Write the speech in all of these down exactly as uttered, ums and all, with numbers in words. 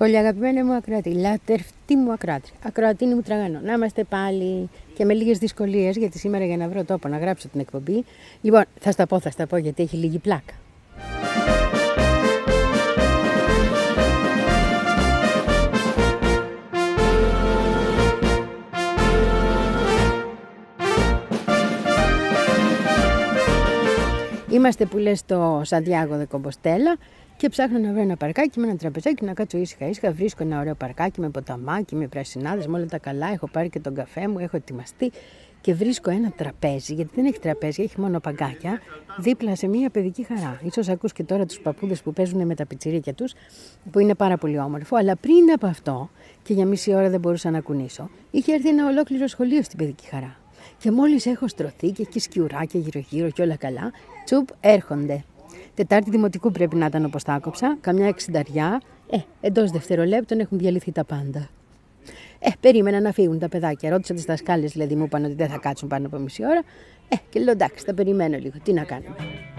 Πολύ αγαπημένη μου ακροατή, λατρευτή μου ακροάτρια, ακροατίνη μου τραγανό. Να είμαστε πάλι και με λίγες δυσκολίες, γιατί σήμερα για να βρω τόπο να γράψω την εκπομπή. Λοιπόν, θα στα πω, θα στα πω, γιατί έχει λίγη πλάκα. Είμαστε που λες στο Σαντιάγο δε Κομποστέλα και ψάχνω να βρω ένα παρκάκι με ένα τραπεζάκι να κάτσω ήσυχα ήσυχα. Βρίσκω ένα ωραίο παρκάκι με ποταμάκι, με πρασινάδες, με όλα τα καλά. Έχω πάρει και τον καφέ μου, έχω ετοιμαστεί και βρίσκω ένα τραπέζι, γιατί δεν έχει τραπέζι, έχει μόνο παγκάκια, δίπλα σε μια παιδική χαρά. Ίσως ακούς και τώρα τους παππούδες που παίζουν με τα πιτσιρίκια τους, που είναι πάρα πολύ όμορφο, αλλά πριν από αυτό, και για μισή ώρα δεν μπορούσα να κουνήσω, είχε έρθει ένα ολόκληρο σχολείο στην παιδική χαρά. Και μόλις έχω στρωθεί και έχει σκιουράκια γύρω-γύρω και όλα καλά, τσουπ, έρχονται. Τετάρτη δημοτικού πρέπει να ήταν όπως τα άκοψα, καμιά εξινταριά, ε, εντός δευτερολέπτων έχουν διαλυθεί τα πάντα. Ε, περίμενα να φύγουν τα παιδάκια. Ρώτησα τις δασκάλες, δηλαδή μου είπαν ότι δεν θα κάτσουν πάνω από μισή ώρα. Ε, και λέω εντάξει, θα περιμένω λίγο. Τι να κάνουμε.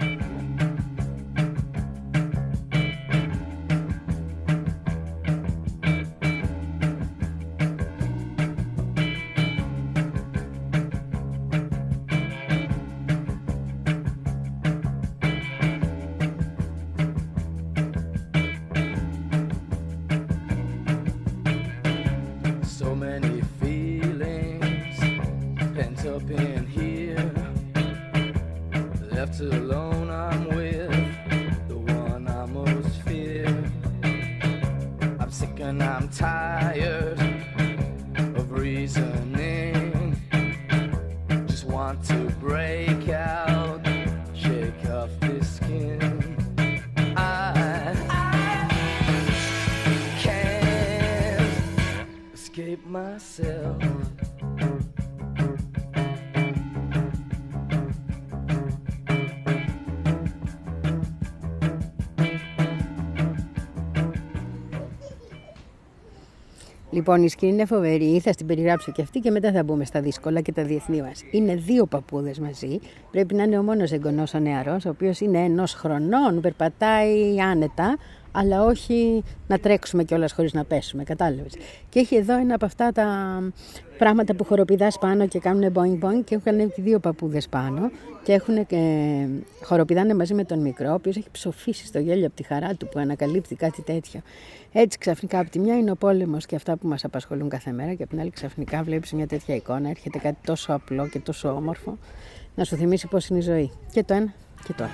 Λοιπόν, η σκηνή είναι φοβερή, θα στην περιγράψω και αυτή και μετά θα μπούμε στα δύσκολα και τα διεθνή μας. Είναι δύο παππούδες μαζί, πρέπει να είναι ο μόνος εγγονός ο νεαρός, ο οποίος είναι ενός χρονών, περπατάει άνετα, αλλά όχι να τρέξουμε κιόλας χωρίς να πέσουμε, κατάλαβες. Και έχει εδώ ένα από αυτά τα πράγματα που χοροπηδάς πάνω και κάνουν boing boing και έχουν ανέβει δύο παππούδες πάνω και έχουν και χοροπηδάνε μαζί με τον μικρό, ο οποίος έχει ψοφήσει στο γέλιο από τη χαρά του που ανακαλύπτει κάτι τέτοιο. Έτσι ξαφνικά από τη μια είναι ο πόλεμος και αυτά που μας απασχολούν κάθε μέρα και από την άλλη ξαφνικά βλέπεις μια τέτοια εικόνα, έρχεται κάτι τόσο απλό και τόσο όμορφο να σου θυμίσει πώς είναι η ζωή. Και το ένα και το άλλο.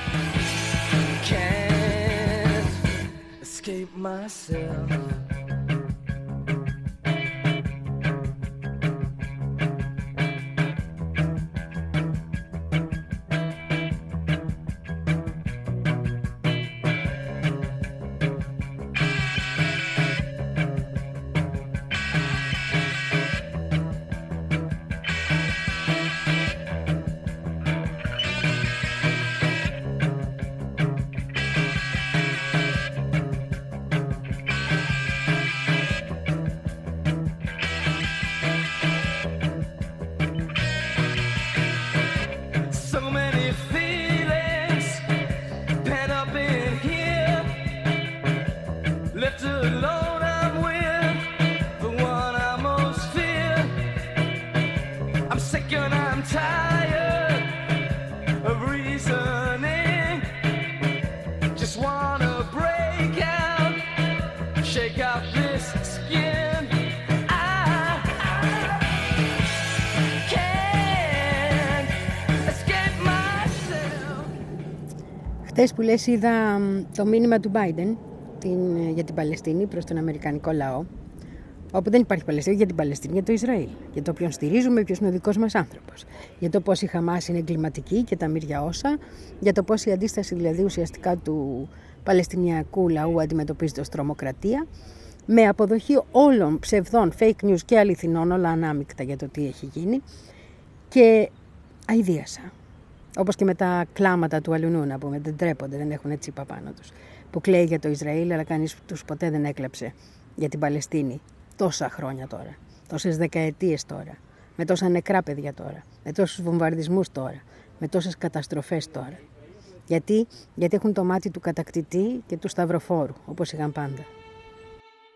Escape myself. Χθες που λες είδα το μήνυμα του Biden την, για την Παλαιστίνη προς τον Αμερικανικό λαό, όπου δεν υπάρχει Παλαιστίνη για την Παλαιστίνη, για το Ισραήλ, για το ποιον στηρίζουμε, ποιος είναι ο δικός μας άνθρωπος, για το πώς η Χαμάς είναι εγκληματική και τα μύρια όσα, για το πώς η αντίσταση δηλαδή ουσιαστικά του Παλαιστινιακού λαού αντιμετωπίζεται ως τρομοκρατία, με αποδοχή όλων ψευδών, fake news και αληθινών, όλα ανάμεικτα για το τι έχει γίνει, και αηδίασα. Όπως και με τα κλάματα του αλουνού, να πούμε, δεν τρέπονται, δεν έχουν τσίπα πάνω τους. Που κλαίει για το Ισραήλ, αλλά κανείς τους ποτέ δεν έκλαψε για την Παλαιστίνη. Τόσα χρόνια τώρα, τόσες δεκαετίες τώρα, με τόσα νεκρά παιδιά τώρα, με τόσους βομβαρδισμούς τώρα, με τόσες καταστροφές τώρα. Γιατί, Γιατί έχουν το μάτι του κατακτητή και του σταυροφόρου, όπως είχαν πάντα.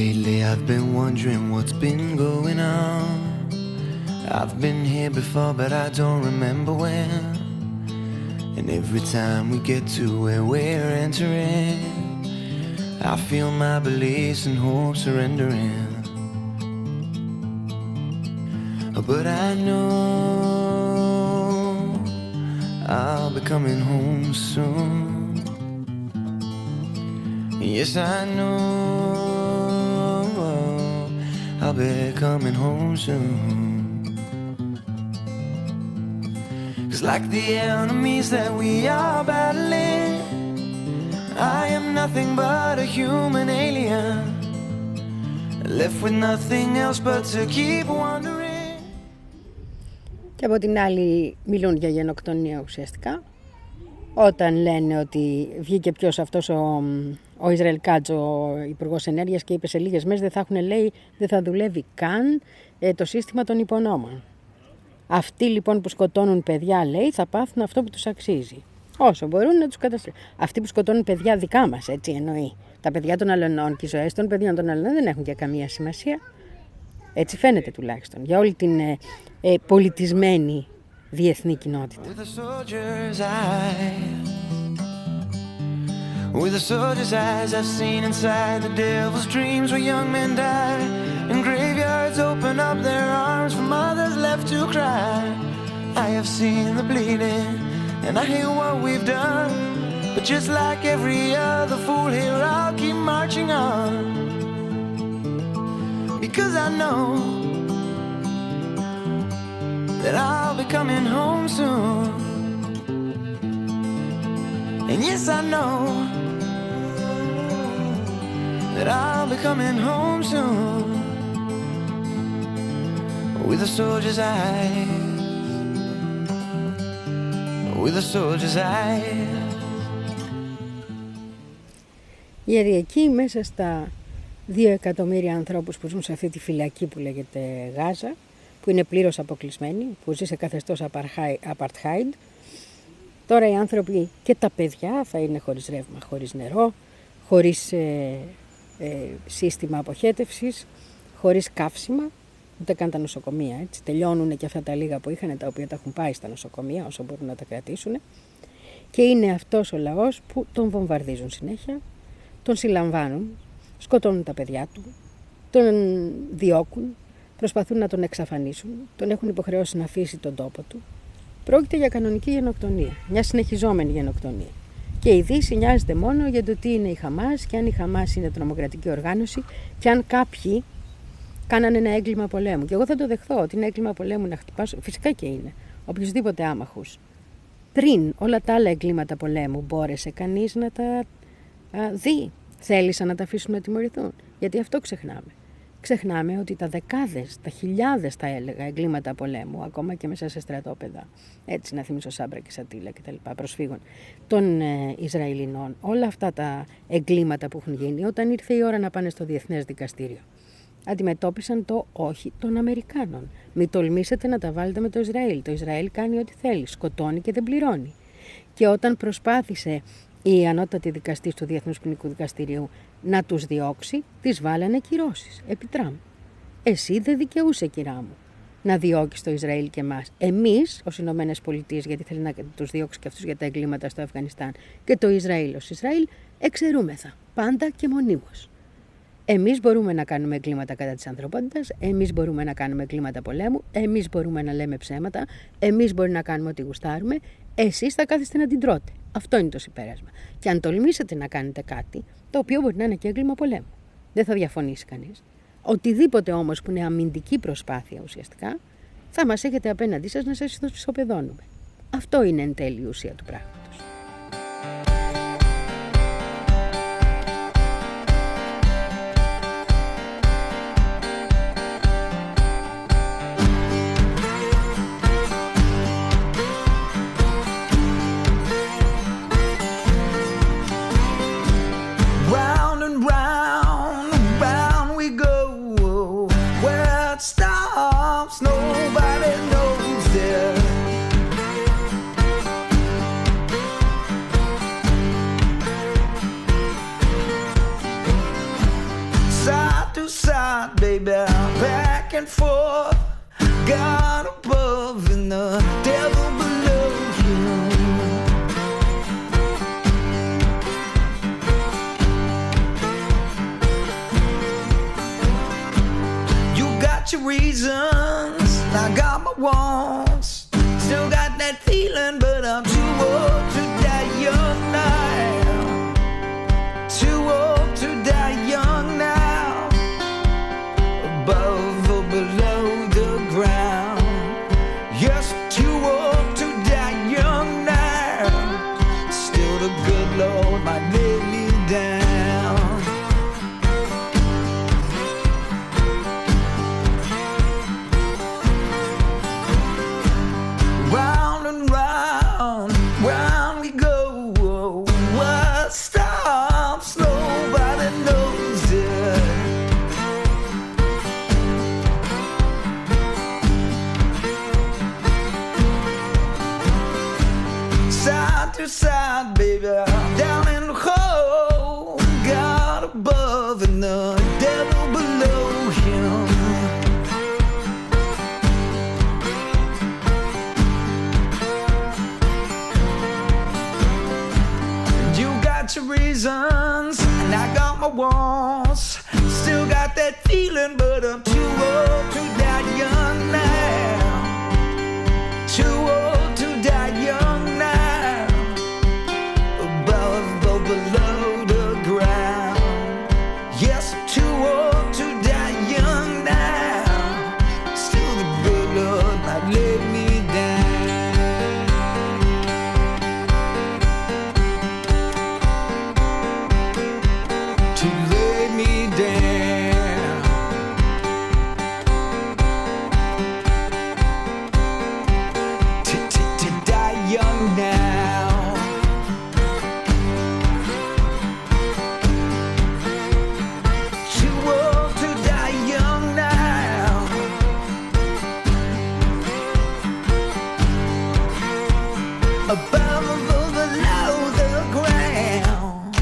Lately I've been wondering what's been going on. I've been here before but I don't remember when. And every time we get to where we're entering, I feel my beliefs and hope surrendering. But I know I'll be coming home soon. Yes, I know I'll be coming home soon. 'Cause like the enemies that we are battling, I am nothing but a human alien, left with nothing else but to keep wandering. Και από την άλλη μιλούν για γενοκτονία ουσιαστικά. Όταν λένε ότι βγήκε ποιος αυτός ο, ο Ισραήλ Κάτς, ο Υπουργός Ενέργειας, και είπε σε λίγες μέρες δεν θα έχουν, λέει, δεν θα δουλεύει καν ε, το σύστημα των υπονόμων. Αυτοί λοιπόν που σκοτώνουν παιδιά, λέει, θα πάθουν αυτό που τους αξίζει. Όσο μπορούν να τους καταστρέψουν. Αυτοί που σκοτώνουν παιδιά δικά μας, έτσι εννοεί. Τα παιδιά των αλωνών και οι ζωές των παιδιών των αλωνών δεν έχουν για καμία σημασία. Έτσι φαίνεται τουλάχιστον για όλη την ε, ε, πολιτισμένη διεθνή κοινότητα. With a soldier's eyes, with a soldier's eyes, I've seen inside the devil's dreams where young men die, and graveyards open up their arms for mothers left to cry. I have seen the bleeding, and I hear what we've done, but just like every other fool here, I'll keep marching on, because I know that I'll be coming home soon. And yes, I know that I'll be coming home soon. With a soldier's eyes, with a soldier's eyes. Γιατί εκεί μέσα στα δύο εκατομμύρια ανθρώπους που ζουν σε αυτή τη φυλακή που λέγεται Γάζα, που είναι πλήρως αποκλεισμένοι, που ζει σε καθεστώς apartheid, τώρα οι άνθρωποι και τα παιδιά θα είναι χωρίς ρεύμα, χωρίς νερό, χωρίς ε, ε, σύστημα αποχέτευσης, χωρίς καύσιμα, ούτε καν τα νοσοκομεία. Έτσι. Τελειώνουν και αυτά τα λίγα που είχαν, τα οποία τα έχουν πάει στα νοσοκομεία όσο μπορούν να τα κρατήσουν. Και είναι αυτός ο λαός που τον βομβαρδίζουν συνέχεια, τον συλλαμβάνουν, σκοτώνουν τα παιδιά του, τον διώκουν, προσπαθούν να τον εξαφανίσουν, τον έχουν υποχρεώσει να αφήσει τον τόπο του. Πρόκειται για κανονική γενοκτονία, μια συνεχιζόμενη γενοκτονία. Και η Δύση νοιάζεται μόνο για το τι είναι η Χαμάς και αν η Χαμάς είναι τρομοκρατική οργάνωση και αν κάποιοι κάνανε ένα έγκλημα πολέμου. Και εγώ θα το δεχθώ ότι είναι έγκλημα πολέμου να χτυπάσω, φυσικά και είναι, οποιουσδήποτε άμαχους. Πριν όλα τα άλλα εγκλήματα πολέμου μπόρεσε κανείς να τα α, δει, θέλησαν να τα αφήσουν να τιμωρηθούν. Γιατί αυτό ξεχνάμε. Ξεχνάμε ότι τα δεκάδες, τα χιλιάδες θα έλεγα εγκλήματα πολέμου, ακόμα και μέσα σε στρατόπεδα, έτσι να θυμίσω Σάμπρα και Σατήλα και τα λοιπά, προσφύγων των ε, Ισραηλινών, όλα αυτά τα εγκλήματα που έχουν γίνει, όταν ήρθε η ώρα να πάνε στο Διεθνές Δικαστήριο, αντιμετώπισαν το όχι των Αμερικάνων. Μην τολμήσετε να τα βάλετε με το Ισραήλ. Το Ισραήλ κάνει ό,τι θέλει, σκοτώνει και δεν πληρώνει. Και όταν προσπάθησε η ανώτατη δικαστής του Διεθνούς Ποινικού Δικαστηρίου να τους διώξει, τις βάλανε κυρώσεις επί Τραμπ. Εσύ δεν δικαιούσε, κυρά μου, να διώκεις το Ισραήλ και εμάς. Εμείς, ως Ηνωμένες Πολιτείες, γιατί θέλει να τους διώξει και αυτούς για τα εγκλήματα στο Αφγανιστάν, και το Ισραήλ ως Ισραήλ, εξαιρούμεθα πάντα και μονίμως. Εμείς μπορούμε να κάνουμε εγκλήματα κατά της ανθρωπότητας, εμείς μπορούμε να κάνουμε εγκλήματα πολέμου, εμείς μπορούμε να λέμε ψέματα, εμείς μπορούμε να κάνουμε ό,τι γουστάρουμε, εσείς θα κάθεστε να την τρώτε. Αυτό είναι το συμπέρασμα. Και αν τολμήσετε να κάνετε κάτι, το οποίο μπορεί να είναι και έγκλημα πολέμου, δεν θα διαφωνήσει κανείς. Οτιδήποτε όμως που είναι αμυντική προσπάθεια ουσιαστικά, θα μας έχετε απέναντί σας να σας ισοπεδώνουμε. Αυτό είναι εν τέλει η ουσία του πράγματος. and forth, God above and the devil below you. You got your reasons, I got my wants. Still got that feeling, but I'm too old to die young now. Too old to die young now. Above or below the ground. Yes, too old to die young now. Still the good Lord might lay me down. Round and round, round we go. What stops nobody knows it. Side to side, baby, down in the hole. God above and the devil below him. You got your reasons, and I got my wants. Still got that feeling, but I'm too old to die young now. Too old to die young now. Above or below the ground. Yes, I'm too old to die young now. Still the good Lord might lay me down. To lay me down. To, to, to die young now. Too old to die young now. Above or below the ground.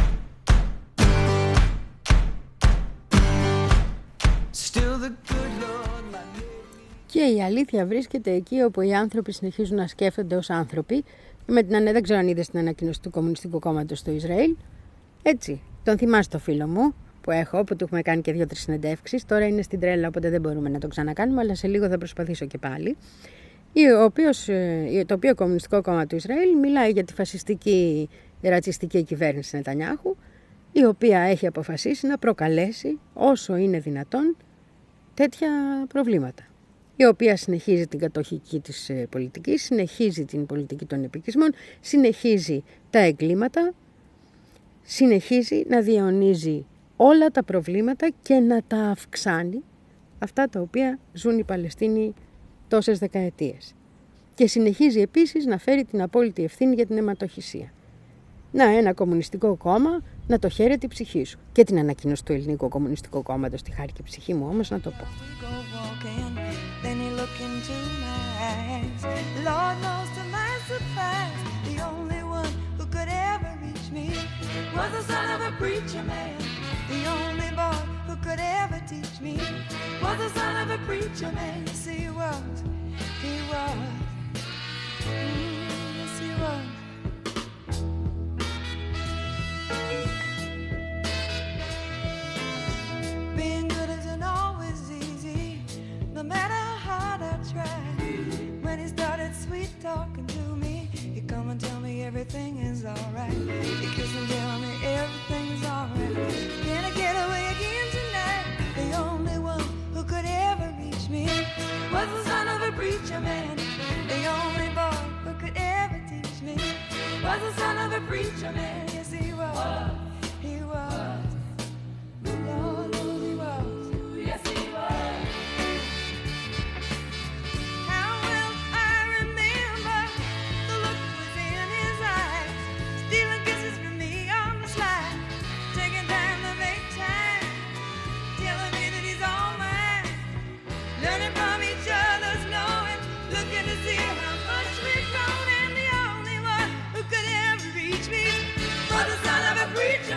Still the good Lord might lay me. Και η αλήθεια βρίσκεται εκεί όπου οι άνθρωποι συνεχίζουν να σκέφτονται ως άνθρωποι. Με την, δεν ξέρω αν είδες την ανακοίνωση του Κομμουνιστικού Κόμματος στο Ισραήλ. Έτσι, τον θυμάσαι το φίλο μου που έχω, που του έχουμε κάνει και δύο-τρεις συνεντεύξεις. Τώρα είναι στην τρέλα, οπότε δεν μπορούμε να το ξανακάνουμε, αλλά σε λίγο θα προσπαθήσω και πάλι. Ο οποίος, το οποίο Κομμουνιστικό Κόμμα του Ισραήλ μιλάει για τη φασιστική, ρατσιστική κυβέρνηση Νετανιάχου, η οποία έχει αποφασίσει να προκαλέσει όσο είναι δυνατόν τέτοια προβλήματα. Η οποία συνεχίζει την κατοχική της πολιτική, συνεχίζει την πολιτική των επικισμών, συνεχίζει τα εγκλήματα, συνεχίζει να διαιωνίζει όλα τα προβλήματα και να τα αυξάνει, αυτά τα οποία ζουν οι Παλαιστίνοι τόσες δεκαετίες. Και συνεχίζει επίσης να φέρει την απόλυτη ευθύνη για την αιματοχυσία. Να, ένα κομμουνιστικό κόμμα να το χαίρεται η ψυχή σου. Και την ανακοίνωση του Ελληνικού Κομμουνιστικού Κόμματος τη χάρη και η ψυχή μου όμως να το πω. Being good isn't always easy, no matter how hard I try. When he started sweet talking to me, he come and tell me everything is alright. He kiss and tell me everything's alright. Can I get away again tonight? The only one who could ever reach me was the son of a preacher man. The only boy who could ever teach me was the son of a preacher man. Yes, he was. He was. Lord knows he was. Yes, he was. How well I remember the look was in his eyes, stealing kisses from me on the slide, taking time to make time, telling me that he's all mine, learning from each other's knowing, looking to see how much we've grown, and the only one who could ever reach me was the son of a preacher.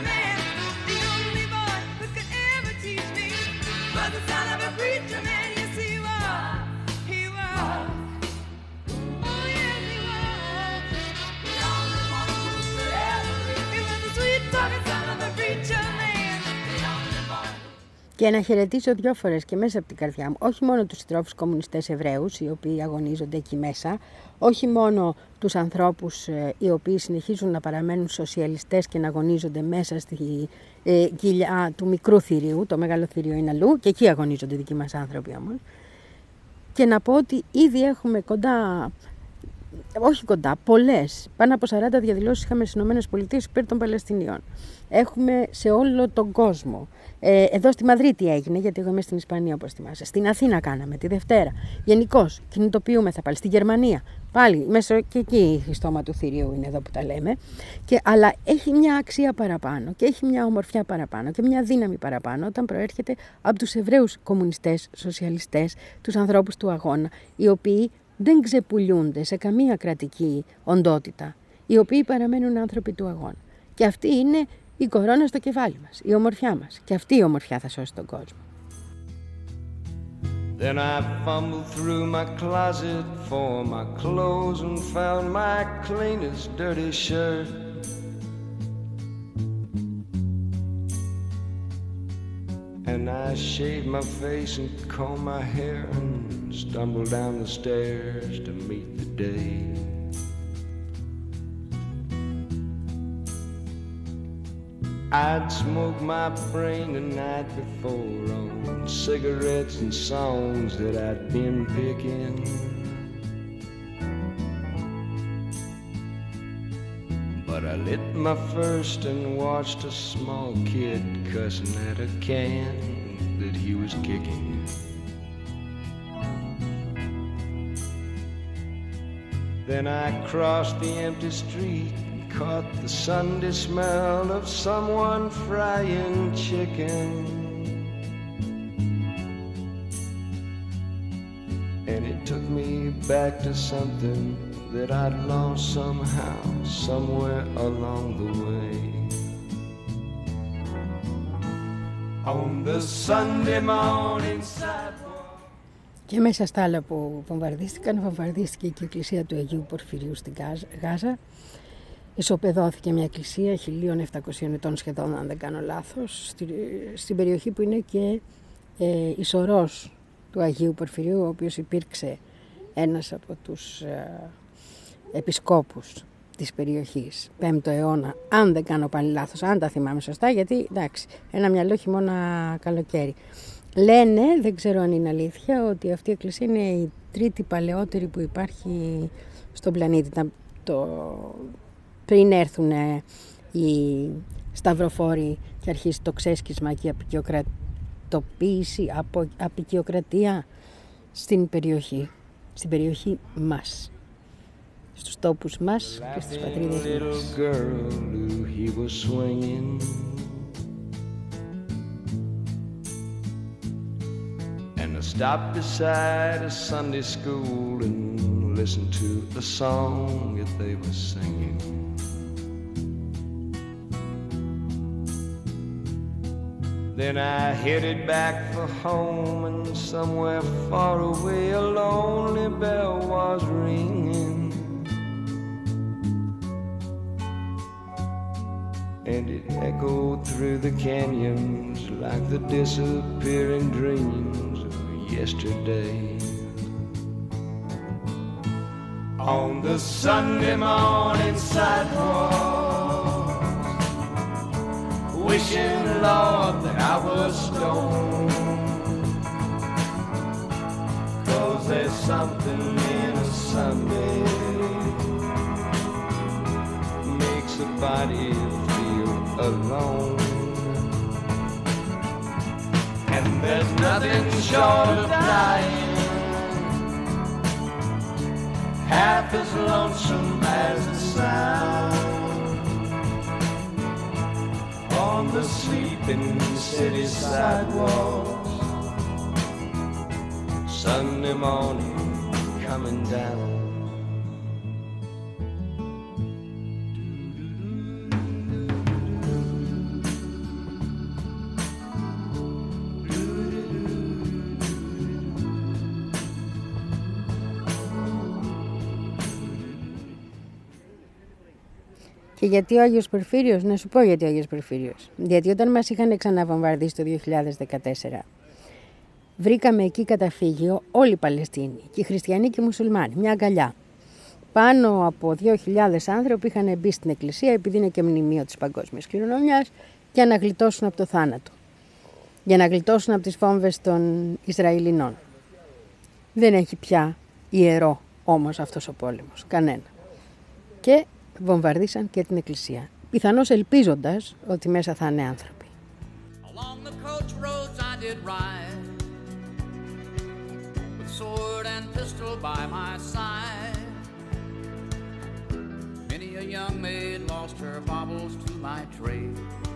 Και να χαιρετήσω δυο φορές και μέσα από την καρδιά μου, όχι μόνο τους συντρόφους κομμουνιστές Εβραίους, οι οποίοι αγωνίζονται εκεί μέσα, όχι μόνο τους ανθρώπους ε, οι οποίοι συνεχίζουν να παραμένουν σοσιαλιστές και να αγωνίζονται μέσα στη ε, κοιλιά του μικρού θηρίου, το μεγάλο θηρίο είναι αλλού, και εκεί αγωνίζονται δικοί μας άνθρωποι όμως. Και να πω ότι ήδη έχουμε κοντά, όχι κοντά, πολλές, πάνω από σαράντα διαδηλώσεις είχαμε στις ΗΠΑ υπέρ των Παλαιστινίων. Έχουμε σε όλο τον κόσμο. Ε, εδώ στη Μαδρίτη έγινε, γιατί εγώ είμαι στην Ισπανία όπως θυμάσαι. Στην Αθήνα κάναμε τη Δευτέρα. Γενικώς κινητοποιούμεθα πάλι. Στη Γερμανία πάλι, μέσα και εκεί η στόμα του θηρίου είναι εδώ που τα λέμε. Και, αλλά έχει μια αξία παραπάνω και έχει μια ομορφιά παραπάνω και μια δύναμη παραπάνω όταν προέρχεται από τους Εβραίους κομμουνιστές, σοσιαλιστές, τους ανθρώπους του αγώνα, οι οποίοι δεν ξεπουλιούνται σε καμία κρατική οντότητα, οι οποίοι παραμένουν άνθρωποι του αγώνα. Και αυτή είναι η κορώνα στο κεφάλι μας, η ομορφιά μας. Και αυτή η ομορφιά θα σώσει τον κόσμο. Then I fumbled through my closet for my clothes and found my cleanest dirty shirt. And I shaved my face and combed my hair and stumbled down the stairs to meet the day. I'd smoked my brain the night before on cigarettes and songs that I'd been picking. But I lit my first and watched a small kid cussing at a can that he was kicking. Then I crossed the empty street, caught the Sunday smell of someone frying chicken. And it took me back to something that I'd lost somehow, somewhere along the way. On the Sunday morning sidewalk. Και μέσα στα άλλα που βομβαρδίστηκαν, βομβαρδίστηκε και η εκκλησία του Αγίου Πορφυρίου στην Γάζα. Ισοπεδώθηκε μια εκκλησία χίλια επτακόσιων ετών σχεδόν, αν δεν κάνω λάθος, στη, στην περιοχή που είναι και ε, η σωρός του Αγίου Πορφυρίου, ο οποίος υπήρξε ένας από τους ε, επισκόπους της περιοχής, πέμπτο αιώνα, αν δεν κάνω πάλι λάθος, αν τα θυμάμαι σωστά, γιατί εντάξει, ένα μυαλό χειμώνα καλοκαίρι. Λένε, δεν ξέρω αν είναι αλήθεια, ότι αυτή η εκκλησία είναι η τρίτη παλαιότερη που υπάρχει στον πλανήτη. Το, πριν έρθουν οι σταυροφόροι και αρχίσει το ξέσκισμα και η απικιοκρατοποίηση, απο, απικιοκρατία στην περιοχή, στην περιοχή μας, στους τόπους μας και στις πατρίδες μας. And I stopped beside a Sunday school and listened to the song that they were singing. Then I headed back for home, and somewhere far away a lonely bell was ringing. And it echoed through the canyons like the disappearing dreams of yesterday. On the Sunday morning sidewalk, wishing, Lord, that I was stoned. 'Cause there's something in a Sunday makes a body feel alone. And there's nothing short of dying half as lonesome as it sounds on the sleeping city sidewalks, Sunday morning coming down. Και γιατί ο Άγιος Πορφύριος, να σου πω γιατί ο Άγιος Πορφύριος. Γιατί όταν μας είχαν ξαναβομβαρδίσει το δύο χιλιάδες δεκατέσσερα, βρήκαμε εκεί καταφύγιο όλοι οι Παλαιστίνοι, και οι χριστιανοί και οι μουσουλμάνοι, μια αγκαλιά. Πάνω από δύο χιλιάδες άνθρωποι είχαν μπει στην εκκλησία, επειδή είναι και μνημείο της παγκόσμιας κληρονομιάς, για να γλιτώσουν από το θάνατο. Για να γλιτώσουν από τις βόμβες των Ισραηλινών. Δεν έχει πια ιερό όμως αυτός ο πόλεμος, κανένα. Και βομβαρδίσαν και την εκκλησία, πιθανώς ελπίζοντας ότι μέσα θα είναι άνθρωποι. Along the coach roads I did ride, with sword and pistol by my side. Many a young maid lost her baubles to my trade.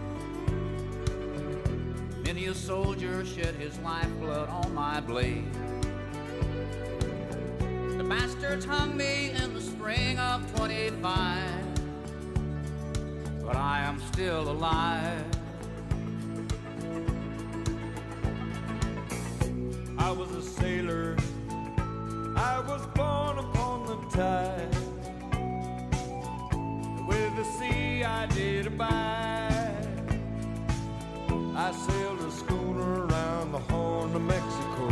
Many a soldier shed his lifeblood on my blade. The bastards hung me in the spring of twenty-five, but I am still alive. I was a sailor, I was born upon the tide. With the sea I did abide. I sailed a schooner around the Horn of Mexico.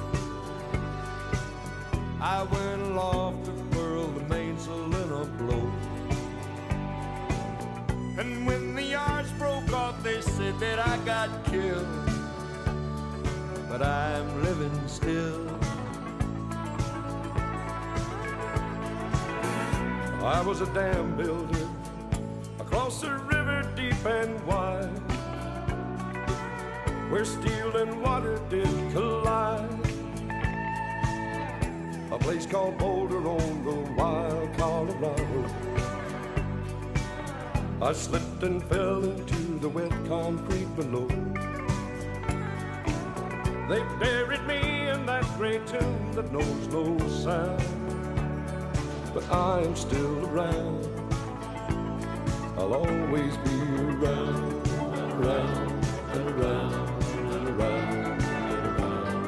I went aloft to furl the mainsail in a blow. And when the yards broke off, they said that I got killed. But I'm living still. I was a dam builder across a river deep and wide, where steel and water did collide. A place called Boulder on the wild Colorado. I slipped and fell into the wet concrete below. They buried me in that great tomb that knows no sound. But I'm still around. I'll always be around and around and around and around and around.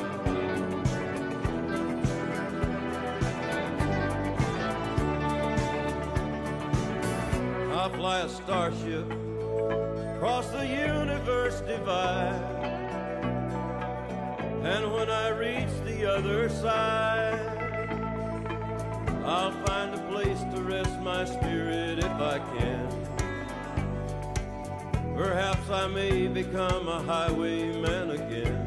I fly a starship across the universe divide, and when I reach the other side, I'll find a place to rest my spirit if I can. Perhaps I may become a highwayman again,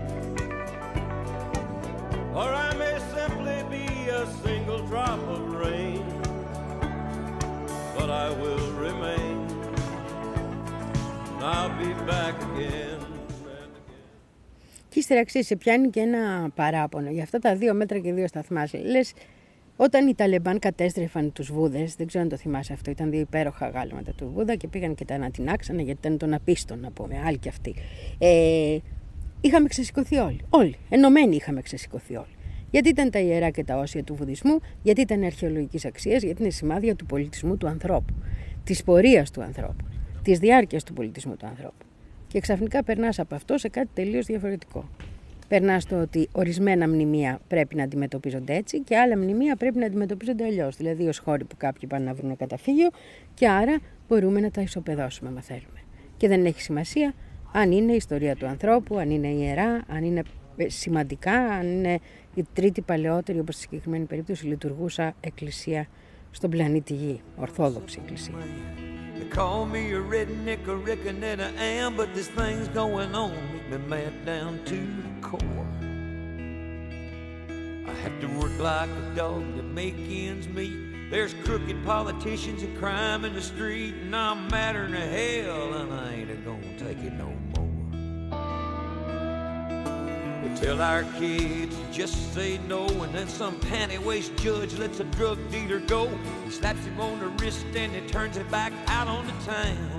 or I may simply be a single drop of rain, but I will remain, and I'll be back again. Και ύστερα αξίζει, σε πιάνει και ένα παράπονο για αυτά τα δύο μέτρα και δύο σταθμά. Λες, όταν οι Ταλεμπάν κατέστρεφαν τους Βούδες, δεν ξέρω αν το θυμάσαι αυτό, ήταν δύο υπέροχα γάλματα του Βούδα και πήγαν και τα ανατινάξανε γιατί ήταν τον απίστον, να πούμε, άλλοι κι αυτοί. Ε, είχαμε ξεσηκωθεί όλοι, όλοι, ενωμένοι είχαμε ξεσηκωθεί όλοι. Γιατί ήταν τα ιερά και τα όσια του Βουδισμού, γιατί ήταν αρχαιολογικής αξίας, γιατί είναι σημάδια του πολιτισμού του ανθρώπου, της πορείας του ανθρώπου, της διάρκειας του πολιτισμού του ανθρώπου. Και ξαφνικά περνάς από αυτό σε κάτι τελείως διαφορετικό. Περνάς στο ότι ορισμένα μνημεία πρέπει να αντιμετωπίζονται έτσι και άλλα μνημεία πρέπει να αντιμετωπίζονται αλλιώς. Δηλαδή ως χώροι που κάποιοι πάνε να βρουν καταφύγιο και άρα μπορούμε να τα ισοπεδώσουμε, αν θέλουμε. Και δεν έχει σημασία αν είναι η ιστορία του ανθρώπου, αν είναι ιερά, αν είναι σημαντικά, αν είναι η τρίτη παλαιότερη, όπως στη συγκεκριμένη περίπτωση, λειτουργούσα εκκλησία στον πλανήτη Γη, ορθόδοξη εκκλησία. They call me a redneck, a reckon that I am, but this thing's going on, make me mad down to the core. I have to work like a dog to make ends meet. There's crooked politicians and crime in the street, and I'm madder than hell, and I ain't gonna take it no more. We tell our kids to just say no, and then some panty-waist judge lets a drug dealer go. He slaps him on the wrist and he turns it back out on the town.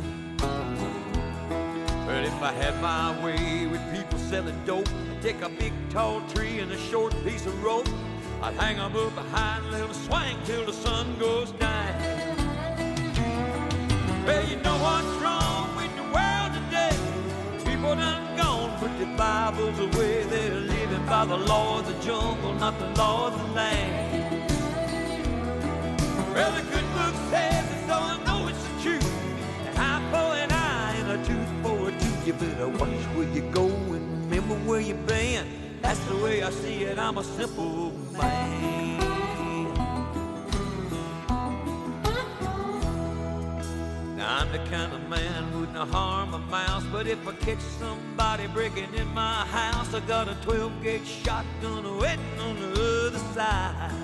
But if I had my way with people selling dope, I'd take a big tall tree and a short piece of rope, I'd hang them up behind and let them swing till the sun goes down. Well, you know what's wrong with the world today? People done gone, put their Bibles away. They're living by the law of the jungle, not the law of the land. Well, the good book says, and so I know it's the truth. you better watch where you go and remember where you've been. That's the way I see it, I'm a simple man. Now I'm the kind of man who wouldn't harm a mouse, but if I catch somebody breaking in my house, I got a twelve gauge shotgun waiting on the other side.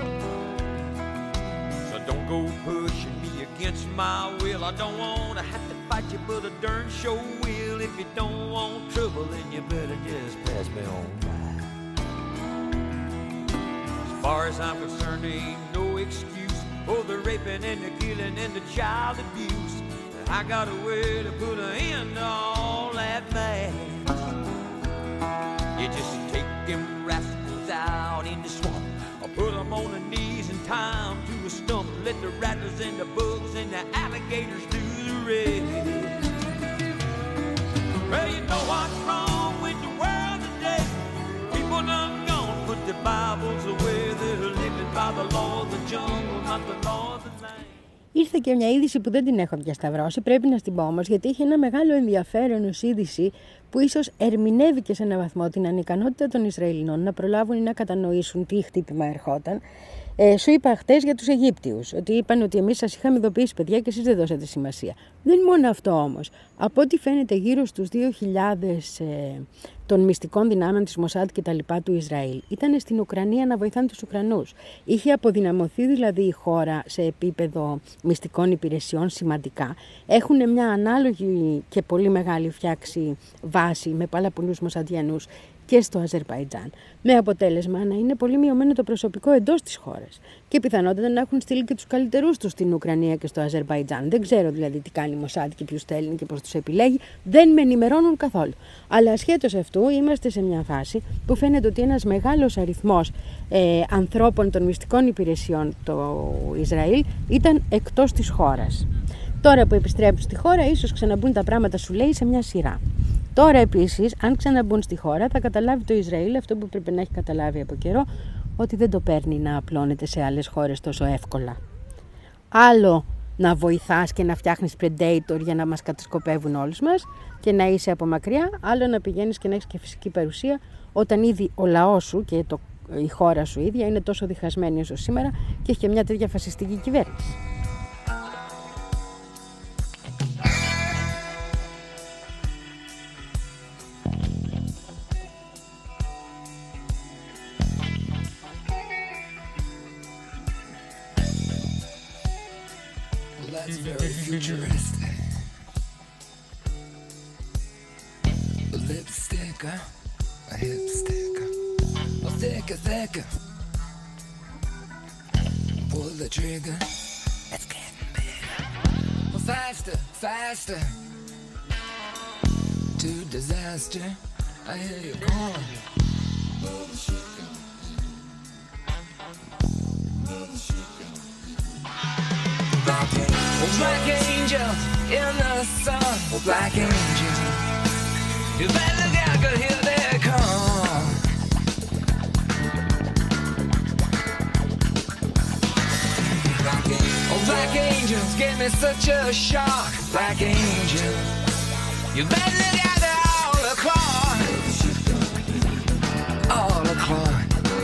So don't go pushing me against my will. I don't want to have to fight you, but I darn sure will. If you don't want trouble, then you better just pass me on by. As far as I'm concerned, there ain't no excuse for the raping and the killing and the child abuse. I got a way to put an end to all that mess. You just take them rascals out in the swamp, or put them on their knees and tie them to a stump. Let the rattlers and the bugs and the alligators do the rest. Well, you know what's wrong with the world today? People done gone put the Bibles away. They're living by the law of the jungle, not the law of the land. Ήρθε και μια είδηση που δεν την έχω διασταυρώσει, πρέπει να την πω όμως, γιατί είχε ένα μεγάλο ενδιαφέρον ως είδηση που ίσως ερμηνεύει και σε έναν βαθμό την ανικανότητα των Ισραηλινών να προλάβουν ή να κατανοήσουν τι χτύπημα ερχόταν. Ε, σου είπα χτες για τους Αιγύπτιους, ότι είπαν ότι εμείς σας είχαμε ειδοποιήσει παιδιά και εσείς δεν δώσατε σημασία. Δεν είναι μόνο αυτό όμως. Από ό,τι φαίνεται γύρω στους δύο χιλιάδες ε, των μυστικών δυνάμεων της Μοσάντ και τα λοιπά του Ισραήλ ήταν στην Ουκρανία να βοηθάνε τους Ουκρανούς. Είχε αποδυναμωθεί δηλαδή η χώρα σε επίπεδο μυστικών υπηρεσιών σημαντικά. Έχουν μια ανάλογη και πολύ μεγάλη φτιάξει βάση με πάρα πολλούς Μοσαντιανούς και στο Αζερμπαϊτζάν, με αποτέλεσμα να είναι πολύ μειωμένο το προσωπικό εντός της χώρας και πιθανότατα να έχουν στείλει και τους καλύτερούς τους στην Ουκρανία και στο Αζερμπαϊτζάν. Δεν ξέρω δηλαδή τι κάνει η Μοσάντ και ποιους στέλνει και πώς τους επιλέγει, δεν με ενημερώνουν καθόλου. Αλλά ασχέτως αυτού είμαστε σε μια φάση που φαίνεται ότι ένας μεγάλος αριθμός ε, ανθρώπων των μυστικών υπηρεσιών του Ισραήλ ήταν εκτός της χώρας. Τώρα που επιστρέφουν στη χώρα, ίσως ξαναμπούν τα πράγματα, σου λέει, σε μια σειρά. Τώρα επίσης, αν ξαναμπούν στη χώρα, θα καταλάβει το Ισραήλ αυτό που πρέπει να έχει καταλάβει από καιρό, ότι δεν το παίρνει να απλώνεται σε άλλες χώρες τόσο εύκολα. Άλλο να βοηθάς και να φτιάχνεις predator για να μας κατασκοπεύουν όλους μας και να είσαι από μακριά, άλλο να πηγαίνεις και να έχεις και φυσική παρουσία όταν ήδη ο λαός σου και το, η χώρα σου ίδια είναι τόσο διχασμένη όσο σήμερα και έχει και μια τέτοια φασιστική κυβέρνηση. That's very futuristic. A lipstick, huh? A hipstick, a thicker, thicker. Pull the trigger. It's getting bigger. Well, faster, faster. To disaster. I hear you calling. Black angel in the sun, oh, black angel. You better look out, 'cause here they come. Oh, black angels gave me such a shock, black angel. You better look out, they're all o'clock, all o'clock.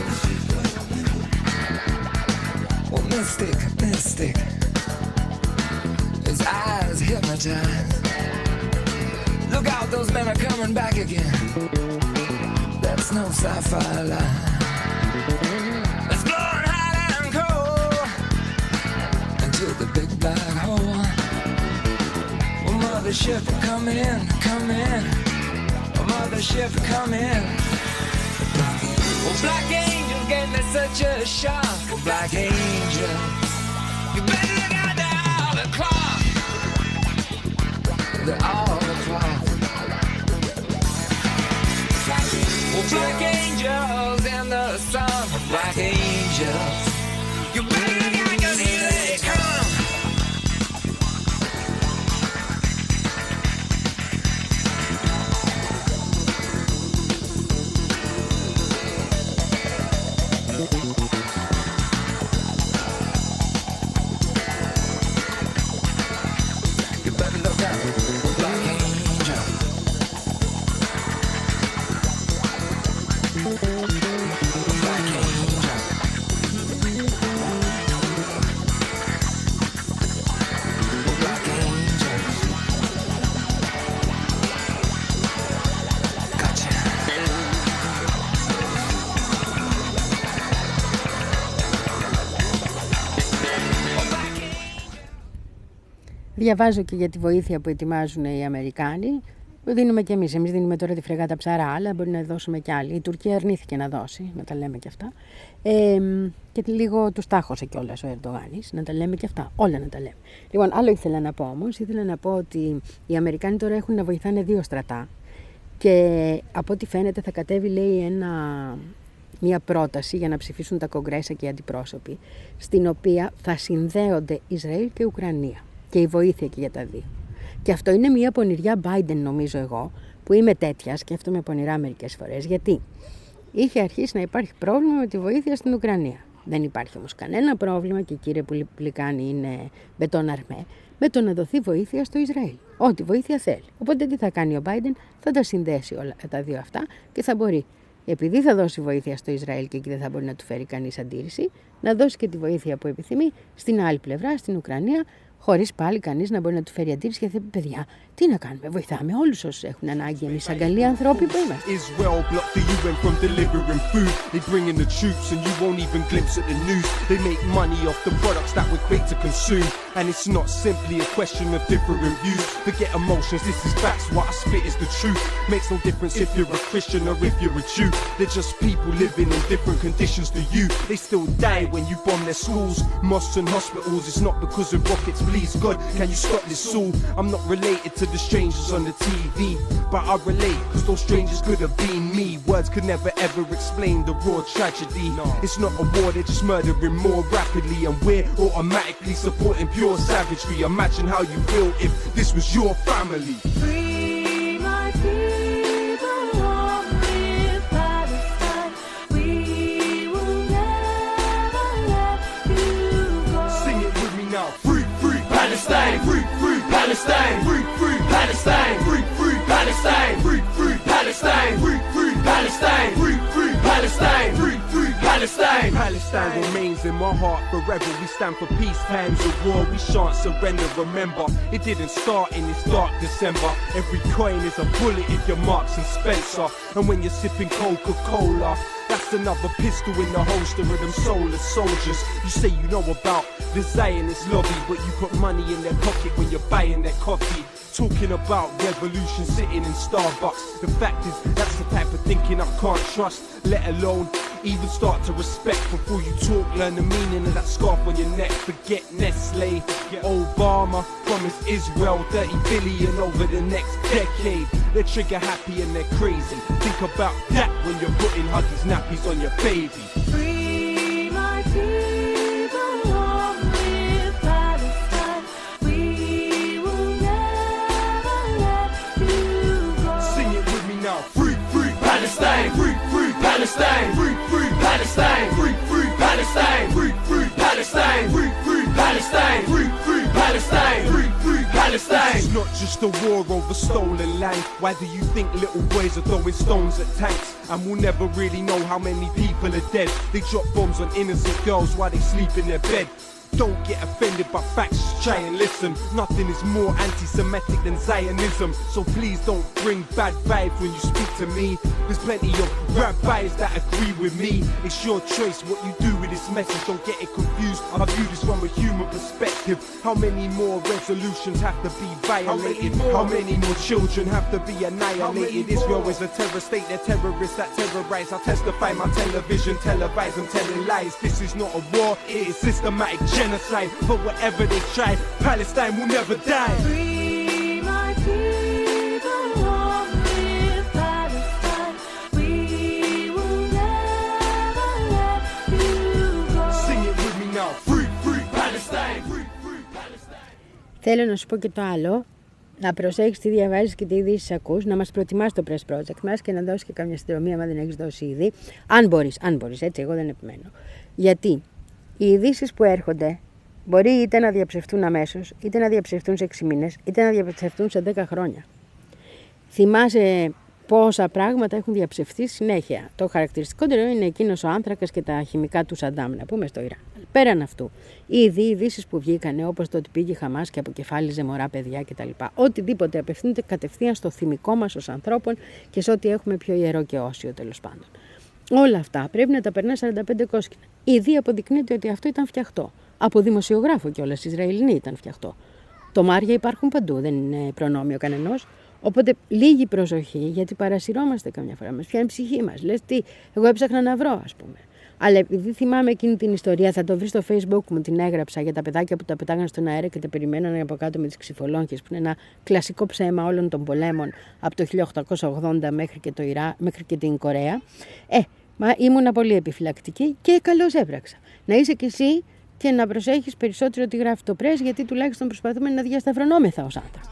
Oh, mystic, mystic. His eyes hypnotized. Look out, those men are coming back again. That's no sci-fi lie. It's blowing hot and cold into the big black hole. Oh, mothership, come in, come in. Oh, mothership, come in. Oh, black angel gave me such a shock. Oh, black angel, you better look out there, all the clock. They're all the clock. Oh, black angels in the sun. Oh, black angels, you better look out, 'cause here they come. You better look out, black angel. Διαβάζω και για τη βοήθεια που ετοιμάζουν οι Αμερικάνοι. Δίνουμε και εμείς. Εμείς δίνουμε τώρα τη φρεγάτα Ψαρά, αλλά μπορεί να δώσουμε κι άλλοι. Η Τουρκία αρνήθηκε να δώσει, να τα λέμε κι αυτά. Ε, και λίγο τους τάχωσε κιόλας ο Ερντογάνης, να τα λέμε κι αυτά. Όλα να τα λέμε. Λοιπόν, άλλο ήθελα να πω όμως. Ήθελα να πω ότι οι Αμερικάνοι τώρα έχουν να βοηθάνε δύο στρατά. Και από ό,τι φαίνεται θα κατέβει, λέει, ένα, μια πρόταση για να ψηφίσουν τα κογκρέσα και οι αντιπρόσωποι, στην οποία θα συνδέονται Ισραήλ και Ουκρανία. Και η βοήθεια και για τα δύο. Και αυτό είναι μια πονηριά Biden, νομίζω εγώ, που είμαι τέτοια, σκέφτομαι πονηρά μερικές φορές, γιατί είχε αρχίσει να υπάρχει πρόβλημα με τη βοήθεια στην Ουκρανία. Δεν υπάρχει όμως κανένα πρόβλημα, και κύριε Πουλικάνη είναι μπετόν αρμέ, με το να δοθεί βοήθεια στο Ισραήλ. Ό,τι βοήθεια θέλει. Οπότε τι θα κάνει ο Biden, θα τα συνδέσει όλα τα δύο αυτά και θα μπορεί, επειδή θα δώσει βοήθεια στο Ισραήλ και εκεί δεν θα μπορεί να του φέρει κανείς αντίρρηση, να δώσει και τη βοήθεια που επιθυμεί στην άλλη πλευρά, στην Ουκρανία, χωρίς πάλι κανείς να μπορεί να του φέρει αντίρρηση και θα πει: παιδιά, τι να κάνουμε, βοηθάμε όλους όσους έχουν ανάγκη. Εμείς σαν καλοί ανθρώποι που είμαστε. Israel block the U N from delivering food. They bring in the troops and you won't even glimpse at the news. They make money off the products that we're quick to consume. And it's not simply a question of different views. Forget emotions, this is facts, what I spit is the truth. Makes no difference if you're a Christian or if you're a Jew. They're just people living in different conditions to you. They still die when you bomb their schools, mosques and hospitals. It's not because of rockets, please God, can you stop this all? I'm not related to the strangers on the T V, but I relate, cause those strangers could have been me. Words could never ever explain the raw tragedy. No. It's not a war, they're just murdering more rapidly, and we're automatically supporting pure savagery. Imagine how you feel if this was your family. Free my people, long live Palestine. We will never let you go. Sing it with me now. Free, free Palestine. Free, free Palestine. Free, free Palestine. Free, free Palestine. Free, free Palestine. Free, free Palestine. Free, free Palestine. Free, free Palestine. Palestine remains in my heart forever. We stand for peace, times of war. We shan't surrender. Remember, it didn't start in this dark December. Every coin is a bullet if you're Marks and Spencer. And when you're sipping Coca-Cola, that's another pistol in the holster of them soulless soldiers. You say you know about the Zionist lobby, but you put money in their pocket when you're buying their coffee. Talking about revolution sitting in Starbucks. The fact is, that's the type of thinking I can't trust, let alone even start to respect. Before you talk, learn the meaning of that scarf on your neck. Forget Nestle. Obama promised Israel thirty billion over the next decade. They're trigger happy and they're crazy. Think about that when you're putting Huggies nappies on your baby. Free my people, long live Palestine. We will never let you go. Sing it with me now. Free, free Palestine. Free, free Palestine. Free, free Palestine. Free, free Palestine. Free, free Palestine. Free, free Palestine. Free, free Palestine. Free, free Palestine. It's not just a war over stolen land. Why do you think little boys are throwing stones at tanks? And we'll never really know how many people are dead. They drop bombs on innocent girls while they sleep in their bed. Don't get offended by facts, just try and listen. Nothing is more anti-Semitic than Zionism. So please don't bring bad vibes when you speak to me. There's plenty of rabbis that agree with me. It's your choice what you do with this message. Don't get it confused, I view this from a human perspective. How many more resolutions have to be violated? How many more, How many more children have to be annihilated? Israel is a terror state, they're terrorists that terrorize. I testify my television, televise them telling lies. This is not a war, it is systematic genocide. But whatever they try, Palestine will never die. Free my people, long live Palestine. We will never let you go. Sing it with me now. Free, free Palestine. Free, free Palestine. Θέλω να σου πω και το άλλο. Να προσέχεις τι διαβάζεις και τι ειδήσεις ακούς, να μας προτιμάς το Press Project μας και να δώσεις και καμιά συνδρομή άμα δεν έχεις δώσει ήδη. Αν μπορείς, αν μπορείς, έτσι, εγώ δεν επιμένω. Γιατί οι ειδήσεις που έρχονται μπορεί είτε να διαψευτούν αμέσως, είτε να διαψευτούν σε έξι μήνες, είτε να διαψευτούν σε δέκα χρόνια. Θυμάσαι πόσα πράγματα έχουν διαψευθεί συνέχεια. Το χαρακτηριστικότερο είναι εκείνος ο άνθρακας και τα χημικά του Σαντάμ, να πούμε στο Ιράν. Πέραν αυτού, ήδη οι ειδήσεις που βγήκανε, όπως το ότι πήγε η Χαμάς και αποκεφάλιζε μωρά παιδιά κτλ. Οτιδήποτε απευθύνεται κατευθείαν στο θυμικό μας ως ανθρώπων και σε ό,τι έχουμε πιο ιερό και όσιο τέλος πάντων. Όλα αυτά πρέπει να τα περνά σαράντα πέντε κόσκινα. Ήδη αποδεικνύεται ότι αυτό ήταν φτιαχτό. Από δημοσιογράφο κιόλας, Ισραηλινή ήταν φτιαχτό. Το Μάρια υπάρχουν παντού, δεν είναι προνόμιο κανενός. Οπότε λίγη προσοχή, γιατί παρασυρώμαστε καμιά φορά. Μας πιάνει η ψυχή μας. Λες τι, εγώ έψαχνα να βρω, ας πούμε. Αλλά επειδή θυμάμαι εκείνη την ιστορία, θα το βρει στο Facebook μου, την έγραψα για τα παιδάκια που τα πετάγαν στον αέρα και τα περιμέναν από κάτω με τις ξυφολόγχες, που είναι ένα κλασικό ψέμα όλων των πολέμων από το χίλια οκτακόσια ογδόντα μέχρι και, το Ιρά, μέχρι και την Κορέα. Ε, μα ήμουνα πολύ επιφυλακτική και καλώς έπραξα. Να είσαι κι εσύ και να προσέχεις περισσότερο τι γράφει το πρέσ, γιατί τουλάχιστον προσπαθούμε να διασταυρωνόμεθα ως άνθρωποι.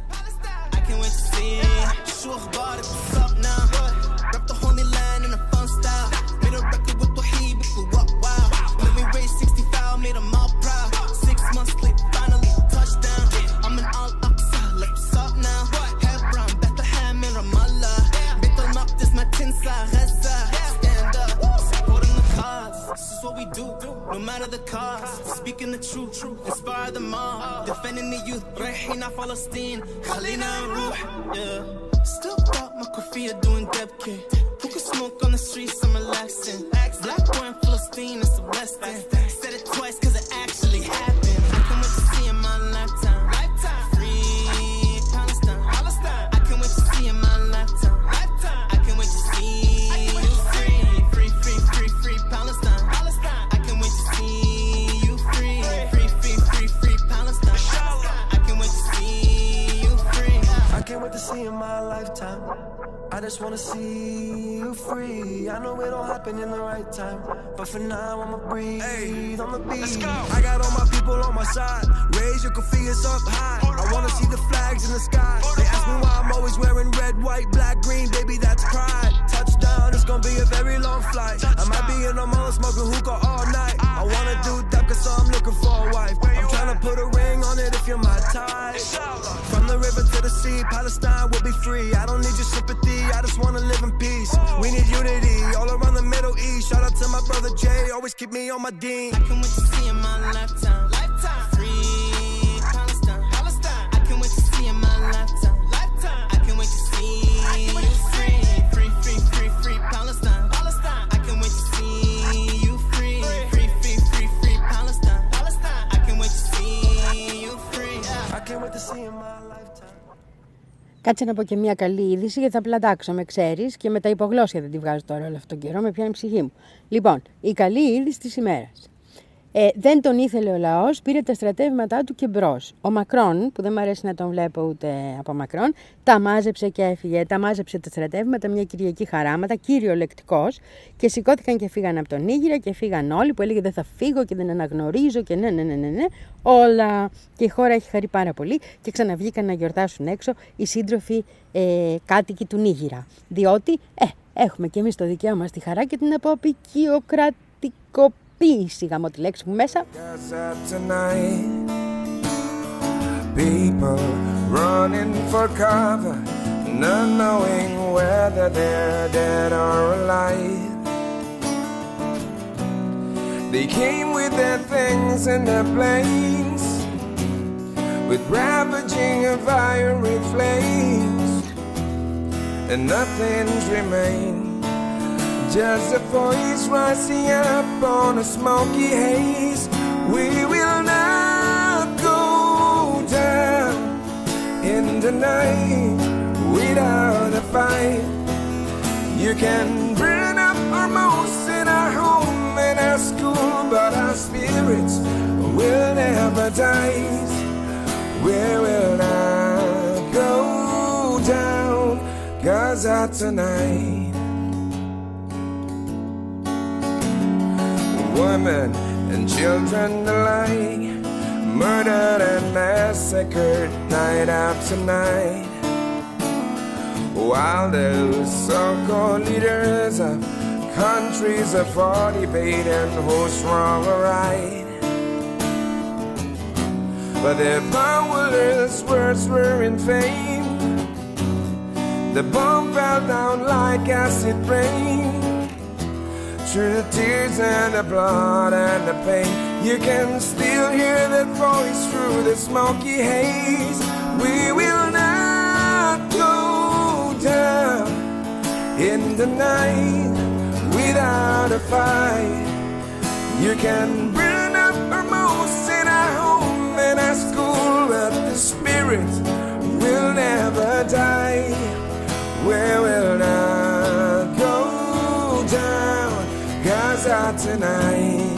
What we do, no matter the cost. Speaking the truth, inspire them all. Defending the youth, Rehina Palestine, Khalina Ruh. Yeah. Still got my Kofia doing Debke. Who can smoke on the streets? I'm relaxing. Black boy in Palestine, it's a blessing. Said it twice cause it actually happened. I can't wait to see in my lifetime. Lifetime. Free Palestine. Palestine. I can't wait to see in my lifetime. Lifetime. I can't wait to see you free. Free, free, free, free Palestine. I can't wait to see in my lifetime. I just wanna see you free. I know it don't happen in the right time, but for now I'ma breathe hey, on the beat. Let's go. I got all my people on my side. Raise your Kofias up high. I wanna see the flags in the sky. They ask me why I'm always wearing red, white, black, green. Baby, that's pride. Touchdown, it's gonna be a very long flight. I might be in the mall smoking hookah all night. I wanna do that cause I'm looking for a wife. I'm trying to put a ring on it if you're my type. From the river to the sea, Palestine will be free. I don't need your sympathy, I just wanna live in peace. We need unity all around the Middle East. Shout out to my brother Jay, always keep me on my dean. I can't wait to see in my lifetime. Lifetime. Free Palestine. Palestine. I can't wait to see in my lifetime. Lifetime. I can't wait to see you free. Free, free, free, free Palestine. Palestine. I can't wait to see you free. Free, free, free, free Palestine. Palestine. I can't wait to see you free. I can't wait to see in my lifetime. Κάτσε να πω και μια καλή είδηση, γιατί θα πλατάξω, με ξέρεις, και με τα υπογλώσια δεν τη βγάζω τώρα όλο αυτόν τον καιρό, με πιάνει η ψυχή μου. Λοιπόν, η καλή είδηση της ημέρας. Ε, δεν τον ήθελε ο λαός, πήρε τα στρατεύματά του και μπρος. Ο Μακρόν, που δεν μου αρέσει να τον βλέπω ούτε από Μακρόν, τα μάζεψε και έφυγε. Τα μάζεψε τα στρατεύματα μια Κυριακή χαράματα, κυριολεκτικός, και σηκώθηκαν και φύγαν από τον Νίγηρα και φύγαν όλοι που έλεγε δεν θα φύγω και δεν αναγνωρίζω και ναι, ναι, ναι, ναι, ναι. Όλα. Και η χώρα έχει χαρεί πάρα πολύ και ξαναβγήκαν να γιορτάσουν έξω οι σύντροφοι ε, κάτοικοι του Νίγηρα. Διότι ε, έχουμε και εμείς το δικαίωμα στη χαρά και την αποπικιοκρατικοποίηση. Σιγά τη λέξη μου μέσα. People running for cover, not knowing whether they're dead or alive. They came with their things and their planes, with ravaging and fiery flames, and nothing's remained. Just a voice rising up on a smoky haze. We will not go down in the night without a fight. You can burn up our most in our home and our school, but our spirits will never die. We will not go down, Gaza tonight. Women and children alike, murdered and massacred night after night, while those so-called leaders of countries are for debating who's wrong or right. But their powerless words were in vain. The bomb fell down like acid rain. Through the tears and the blood and the pain, you can still hear that voice through the smoky haze. We will not go down in the night without a fight. You can burn up our most in our home and our school, but the spirits will never die. We will not go down Gaza tonight.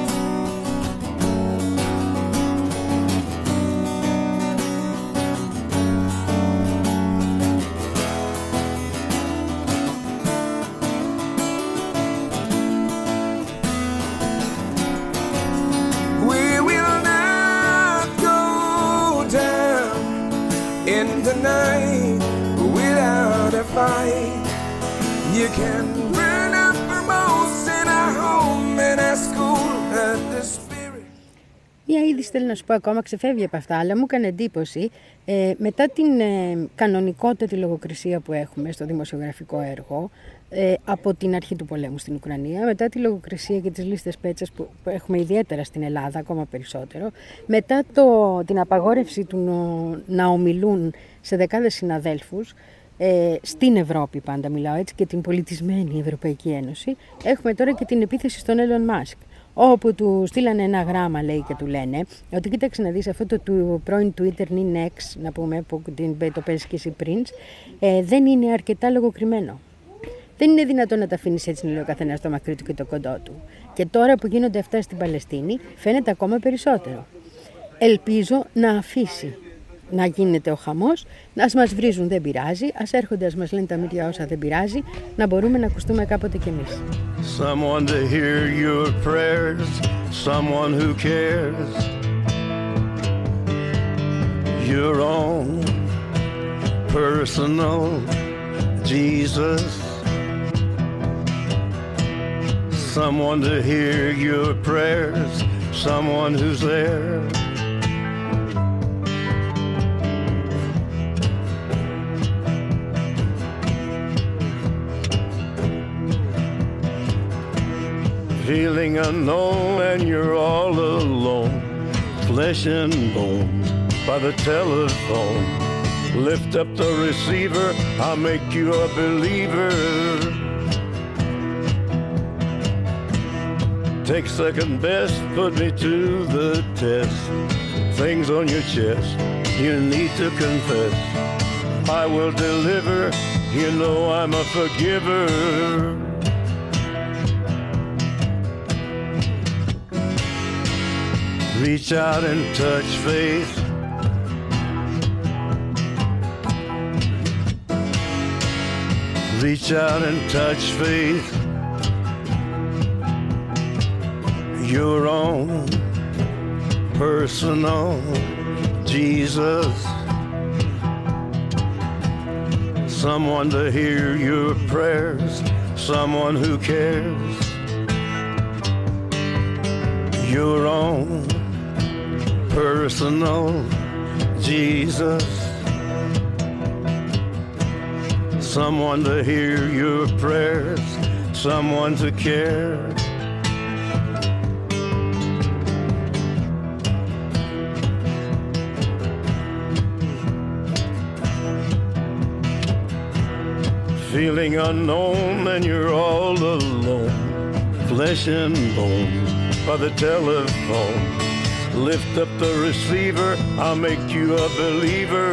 Night without a fight. You can burn up our boats in our home and our school at the spirit. Μια είδηση θέλω να σου πω ακόμα, ξεφεύγει από αυτά, αλλά μου έκανε εντύπωση ε, μετά την ε, κανονικότατη λογοκρισία που έχουμε στο δημοσιογραφικό έργο ε, από την αρχή του πολέμου στην Ουκρανία, μετά τη λογοκρισία και τις λίστες πέτσας που, που έχουμε ιδιαίτερα στην Ελλάδα, ακόμα περισσότερο, μετά το, την απαγόρευση του να ομιλούν σε δεκάδες συναδέλφους, ε, στην Ευρώπη πάντα μιλάω έτσι, και την πολιτισμένη Ευρωπαϊκή Ένωση, έχουμε τώρα και την επίθεση στον Elon Musk, όπου του στείλανε ένα γράμμα, λέει, και του λένε ότι κοίταξε να δεις, αυτό το του πρώην Twitter είναι X, να πούμε, που το παίζεις και εσύ πριν, ε, δεν είναι αρκετά λογοκριμένο. Δεν είναι δυνατόν να τα αφήνεις έτσι, να λέει ο καθένας, το μακρύ του και το κοντό του. Και τώρα που γίνονται αυτά στην Παλαιστίνη, φαίνεται ακόμα περισσότερο. Ελπίζω να αφήσει να γίνεται ο χαμός, ας μας βρίζουν, δεν πειράζει, ας έρχονται, ας μας λένε τα μύτια όσα δεν πειράζει, να μπορούμε να ακουστούμε κάποτε κι εμείς. Someone to hear your prayers, someone who cares, your own personal Jesus. Someone to hear your prayers, someone who's there. Feeling unknown and you're all alone, flesh and bone by the telephone. Lift up the receiver, I'll make you a believer. Take second best, put me to the test. Things on your chest, you need to confess. I will deliver, you know I'm a forgiver. Reach out and touch faith. Reach out and touch faith. Your own personal Jesus. Someone to hear your prayers, someone who cares. Your own personal Jesus. Someone to hear your prayers, someone to care. Feeling unknown and you're all alone, flesh and bone by the telephone. Lift up the receiver, I'll make you a believer.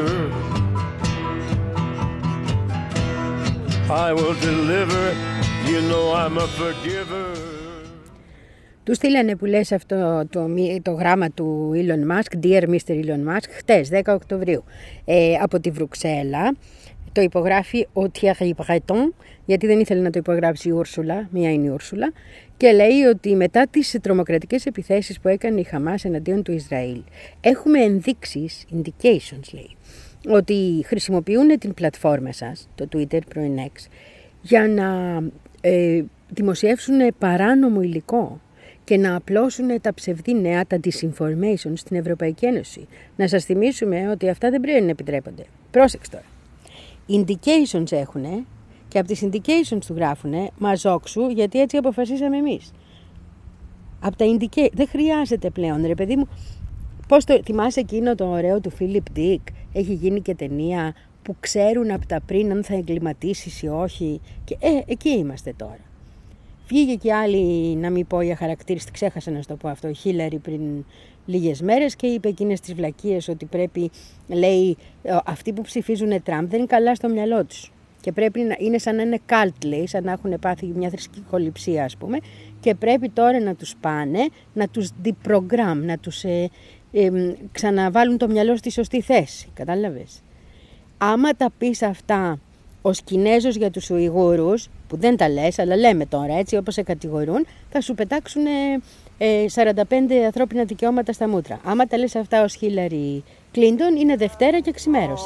I will deliver, you know I'm a forgiver. Του στείλανε που λες αυτό το, το γράμμα του Elon Musk, Dear μίστερ Elon Musk, χτες δέκα Οκτωβρίου, ε, από τη Βρουξέλλα. Το υπογράφει ο Thierry Breton, γιατί δεν ήθελε να το υπογράψει η Ούρσουλα, μία είναι η Ούρσουλα, και λέει ότι μετά τις τρομοκρατικές επιθέσεις που έκανε η Χαμάς εναντίον του Ισραήλ, έχουμε ενδείξεις, indications λέει, ότι χρησιμοποιούν την πλατφόρμα σας, το Twitter πρώην X, για να ε, δημοσιεύσουν παράνομο υλικό και να απλώσουν τα ψευδή νέα, τα disinformation στην Ευρωπαϊκή Ένωση. Να σας θυμίσουμε ότι αυτά δεν πρέπει να επιτρέπονται. Πρόσεξε τώρα. Indications έχουνε και από τις indications του γράφουνε μαζόξου, γιατί έτσι αποφασίσαμε εμείς. Από τα indications δεν χρειάζεται πλέον, ρε παιδί μου. Πώς το θυμάσαι εκείνο το ωραίο του Philip Dick, έχει γίνει και ταινία που ξέρουν από τα πριν αν θα εγκληματίσεις ή όχι. Και ε, εκεί είμαστε τώρα. Βγήκε και άλλη, να μην πω για χαρακτήριστη, ξέχασα να σου το πω αυτό, η Χίλαρη πριν λίγες μέρες και είπε εκείνες τις βλακίες ότι πρέπει, λέει, αυτοί που ψηφίζουν Τραμπ δεν είναι καλά στο μυαλό τους. Και πρέπει να είναι σαν να είναι cult, λέει, σαν να έχουν πάθει μια θρησκοληψία, ας πούμε, και πρέπει τώρα να τους πάνε, να τους deprogram, να τους ε, ε, ξαναβάλουν το μυαλό στη σωστή θέση. Κατάλαβες. Άμα τα πεις αυτά ως Κινέζος για τους Ουιγούρους, που δεν τα λες, αλλά λέμε τώρα έτσι όπως σε κατηγορούν, θα σου πετάξουν ε, ε, σαράντα πέντε ανθρώπινα δικαιώματα στα μούτρα. Άμα τα λες αυτά ως Χίλαρη Κλίντον, είναι Δευτέρα και ξημέρωσε.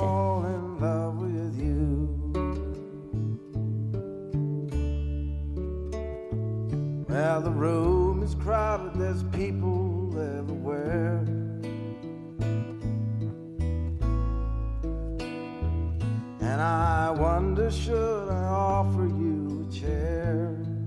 Well, the room is crowded, there's people everywhere. And I wonder, should I offer you a chair?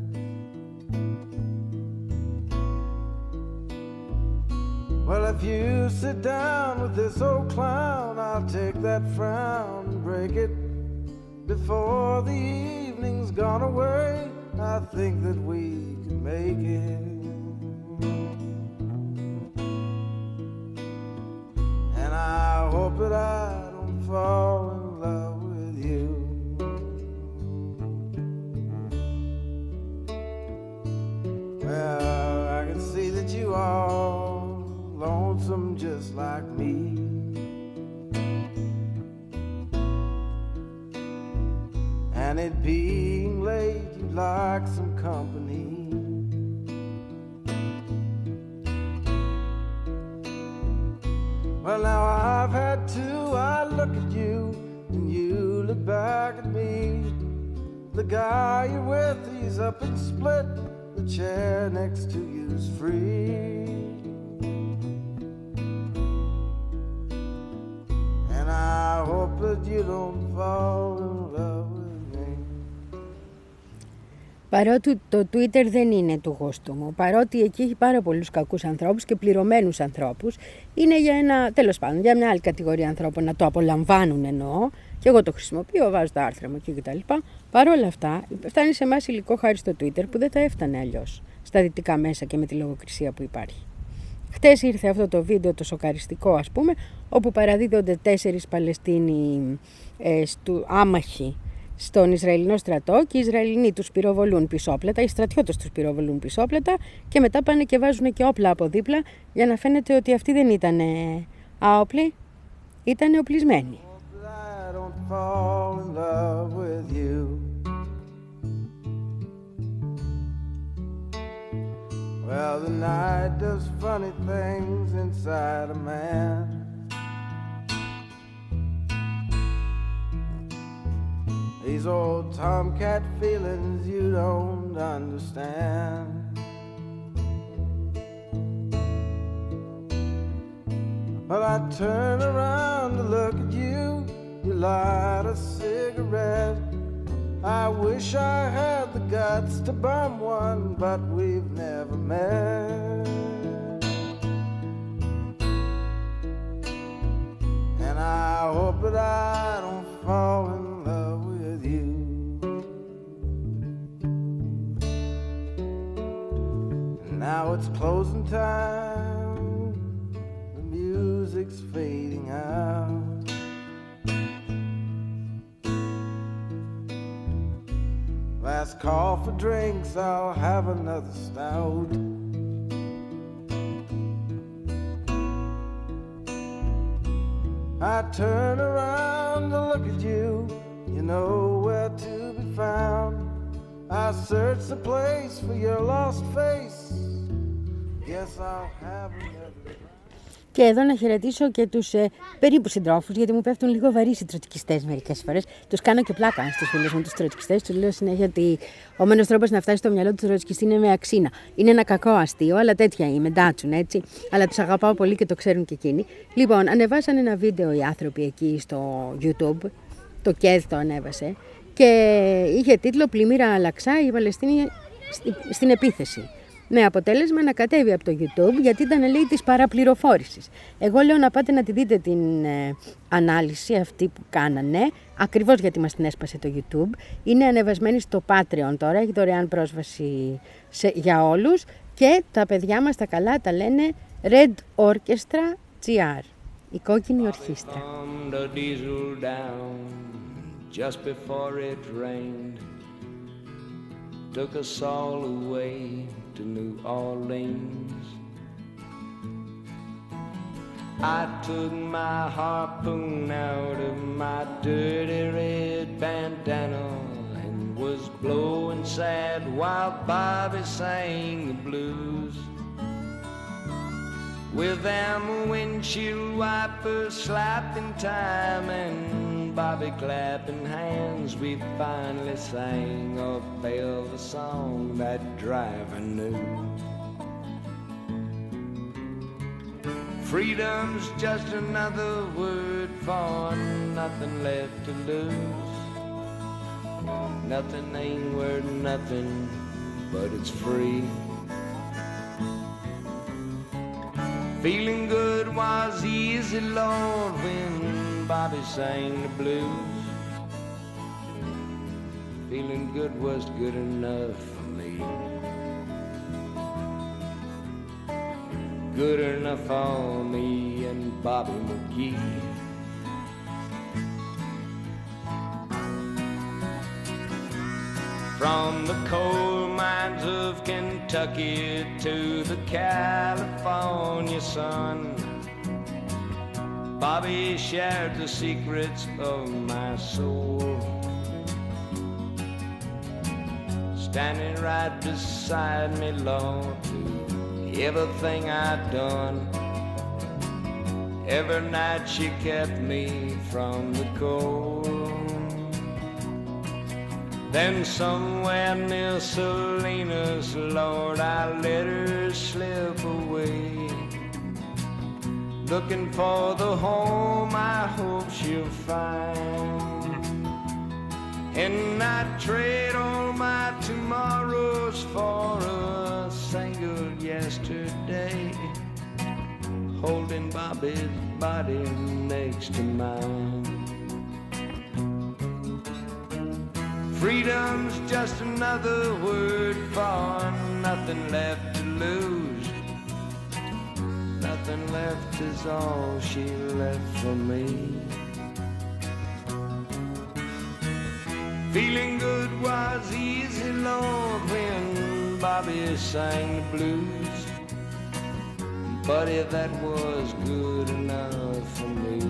Well, if you sit down with this old clown, I'll take that frown and break it before the evening's gone away. I think that we can make it. And I hope that I don't fall in love with you. Well, I can see that you are lonesome just like me. And it being late, you'd like some company. Well, now I've had two, I look at you, and you look back at me. The guy you're with, he's up and split, the chair next to you's free. And I hope that you don't fall in love. Παρότι το Twitter δεν είναι του γούστου μου, παρότι εκεί έχει πάρα πολλούς κακούς ανθρώπους και πληρωμένους ανθρώπους, είναι για ένα, τέλος πάντων, για μια άλλη κατηγορία ανθρώπων να το απολαμβάνουν εννοώ, και εγώ το χρησιμοποιώ, βάζω τα άρθρα μου εκεί κτλ. Παρ' όλα αυτά, φτάνει σε εμάς υλικό χάρη στο Twitter που δεν θα έφτανε αλλιώς στα δυτικά μέσα και με τη λογοκρισία που υπάρχει. Χτες ήρθε αυτό το βίντεο το σοκαριστικό, ας πούμε, όπου παραδίδονται τέσσερις Παλαιστίνοι ε, στου, άμαχοι στον Ισραηλινό στρατό και οι Ισραηλινοί τους πυροβολούν πισόπλατα, οι στρατιώτες τους πυροβολούν πισόπλατα και μετά πάνε και βάζουν και όπλα από δίπλα για να φαίνεται ότι αυτοί δεν ήταν άοπλοι, ήταν οπλισμένοι. Well, the night does funny things inside a man. These old tomcat feelings you don't understand. Well, I turn around to look at you, you light a cigarette. I wish I had the guts to bum one, but we've never met. And I hope that I don't fall in love with you. And now it's closing time, the music's fading out. Last call for drinks, I'll have another stout. I turn around to look at you, you know where to be found. I search the place for your lost face, guess I'll have another. Και εδώ να χαιρετήσω και τους ε, περίπου συντρόφους, γιατί μου πέφτουν λίγο βαρύς οι τροτσκιστές μερικές φορές. Τους κάνω και πλάκα στους φίλους μου τους τροτσκιστές. Τους λέω συνέχεια ότι ο μόνος τρόπος να φτάσει στο μυαλό του τροτσκιστή είναι με αξίνα. Είναι ένα κακό αστείο, αλλά τέτοια είμαι, ντάτσουν έτσι. Αλλά τους αγαπάω πολύ και το ξέρουν και εκείνοι. Λοιπόν, ανεβάσαν ένα βίντεο οι άνθρωποι εκεί στο YouTube. Το ΚΕΔ το ανέβασε. Και είχε τίτλο «Πλημμύρα Αλαξά, η Παλαιστίνη στην επίθεση». Με αποτέλεσμα να κατέβει από το YouTube, γιατί ήταν, λέει, της παραπληροφόρησης. Εγώ λέω να πάτε να τη δείτε την ε, ανάλυση αυτή που κάνανε, ακριβώς γιατί μας την έσπασε το YouTube. Είναι ανεβασμένη στο Patreon τώρα, έχει δωρεάν πρόσβαση σε, για όλους και τα παιδιά μας τα καλά τα λένε Red Orchestra τζι αρ, η κόκκινη ορχήστρα. From the diesel down just before it rained, took us all away to New Orleans. I took my harpoon out of my dirty red bandana and was blowing sad while Bobby sang the blues. With them windshield wipers slapping time and Bobby clapping hands, we finally sang a velvet song that driver knew. Freedom's just another word for nothing left to lose. Nothing ain't worth nothing, but it's free. Feeling good was easy, Lord, when Bobby sang the blues. Feeling good was good enough for me. Good enough for me and Bobby McGee. From the coal mines of Kentucky to the California sun, Bobby shared the secrets of my soul. Standing right beside me, Lord, to everything I'd done. Every night she kept me from the cold. Then somewhere near Salinas, Lord, I let her slip away, looking for the home I hope she'll find. And I'd trade all my tomorrows for a single yesterday, holding Bobby's body next to mine. Freedom's just another word for nothing left to lose. Nothing left is all she left for me. Feeling good was easy, Lord, when Bobby sang the blues. Buddy, that was good enough for me.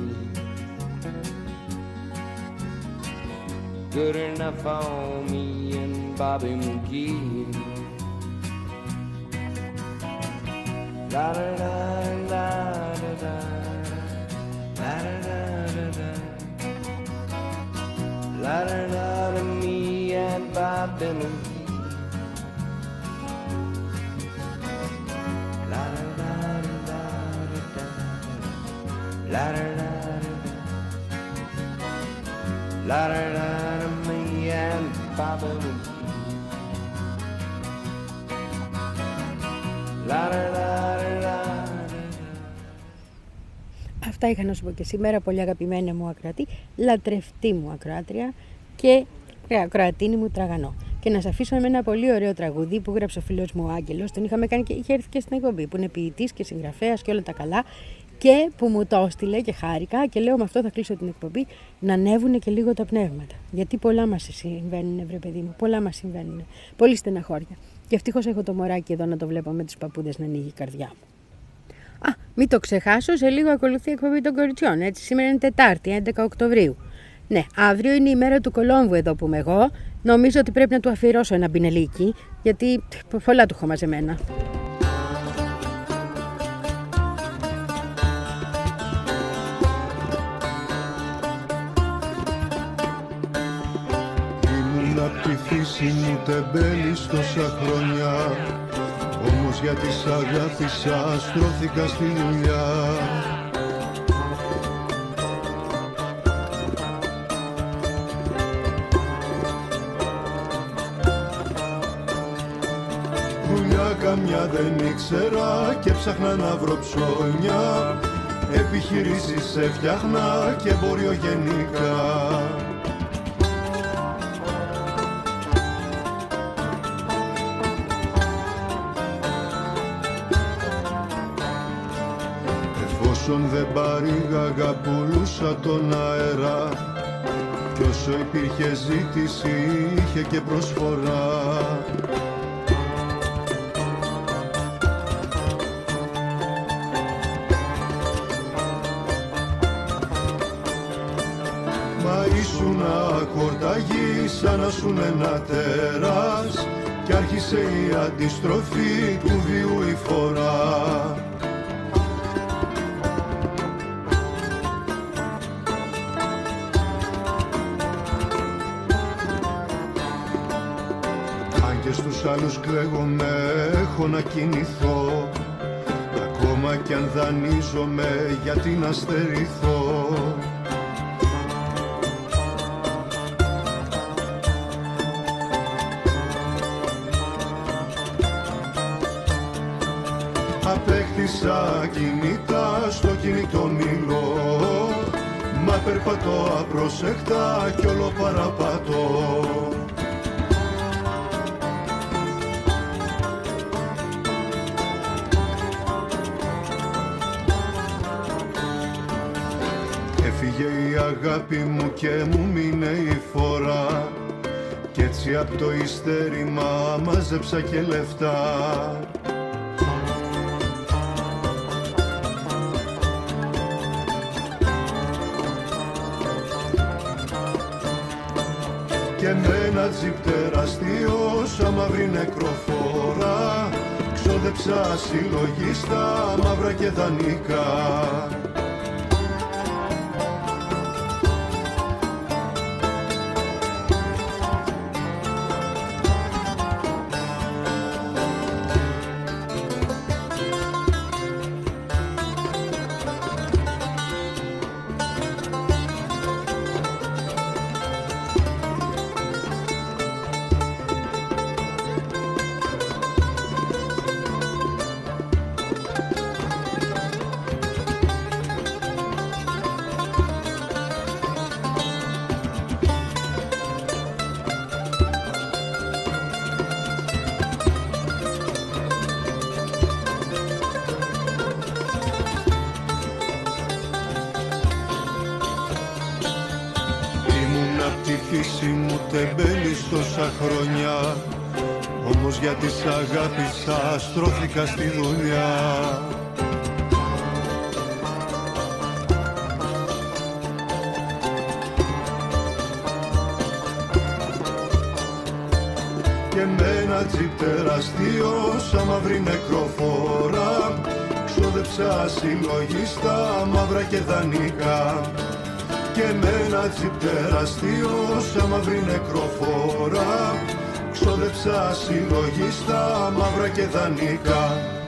Good enough for me and Bobby McGee. La da da da da da, la da da da da, la da da da, me and Bobby McGee. La da da da da da, la da da da da, la da da. Αυτά είχα να σου πω και σήμερα, πολύ αγαπημένη μου ακροατή, λατρευτή μου ακροάτρια και ακροατίνη μου τραγανό. Και να σας αφήσω με ένα πολύ ωραίο τραγούδι που γράψε ο φίλος μου ο Άγγελος, τον είχαμε κάνει και είχε έρθει και στην εκπομπή, που είναι ποιητής και συγγραφέας και όλα τα καλά, και που μου το έστειλε και χάρηκα και λέω με αυτό θα κλείσω την εκπομπή, να ανέβουν και λίγο τα πνεύματα. Γιατί πολλά μας συμβαίνουν, βρε παιδί μου, πολλά μας συμβαίνουν. Πολύ στεναχώρια. Και ευτυχώς έχω το μωράκι εδώ να το βλέπω με τις παππούδες να ανοίγει η καρδιά μου. Α, μην το ξεχάσω, σε λίγο ακολουθεί η εκπομπή των κοριτσιών. Έτσι, σήμερα είναι Τετάρτη, έντεκα Οκτωβρίου. Ναι, αύριο είναι η μέρα του Κολόμβου εδώ που είμαι εγώ. Νομίζω ότι πρέπει να του αφιερώσω ένα μπινελίκι, γιατί πολλά του έχω μαζεμένα. Απ' τη φύση μου τεμπέλης τόσα χρόνια, όμως γιατί σ' αγάπησα στρώθηκα στη δουλειά. Δουλειά καμιά δεν ήξερα και ψάχνα να βρω ψώνια, επιχειρήσεις έφτιαχνα και εμπόριο γενικά. όσον δεν παρήγαγα πουλούσα τον αέρα κι όσο υπήρχε ζήτηση είχε και προσφορά. Μα ήσουνα χορταγή σαν να σουν ένα τέρας κι άρχισε η αντιστροφή του βίου η φορά. Αν και στους άλλους κλαίγομαι έχω να κινηθώ, ακόμα κι αν δανείζομαι γιατί να στερηθώ. Απέκτησα κινητά στο κινητό μιλώ, μα περπατώ απρόσεκτα κι όλο παραπατώ. Έφυγε η αγάπη μου και μου μείνε η φορά κι έτσι απ' το υστερήμα μάζεψα και λεφτά. Και με ένα τζιπ τεραστίο σαν μαύρη νεκροφόρα ξόδεψα συλλογίστα μαύρα και δανεικά. Φύση μου τεμπέλης τόσα χρόνια, όμως για της αγάπησα στρώθηκα στη δουλειά. Και με ένα τζιπ τεραστίο σαν μαύρη νεκροφόρα ξόδεψα συλλογίστα μαύρα και δανεικά. Και με ένα τζιπ τεραστίο σαν μαύρη νεκροφόρα ξόδεψα συλλογίστα μαύρα και δανεικά.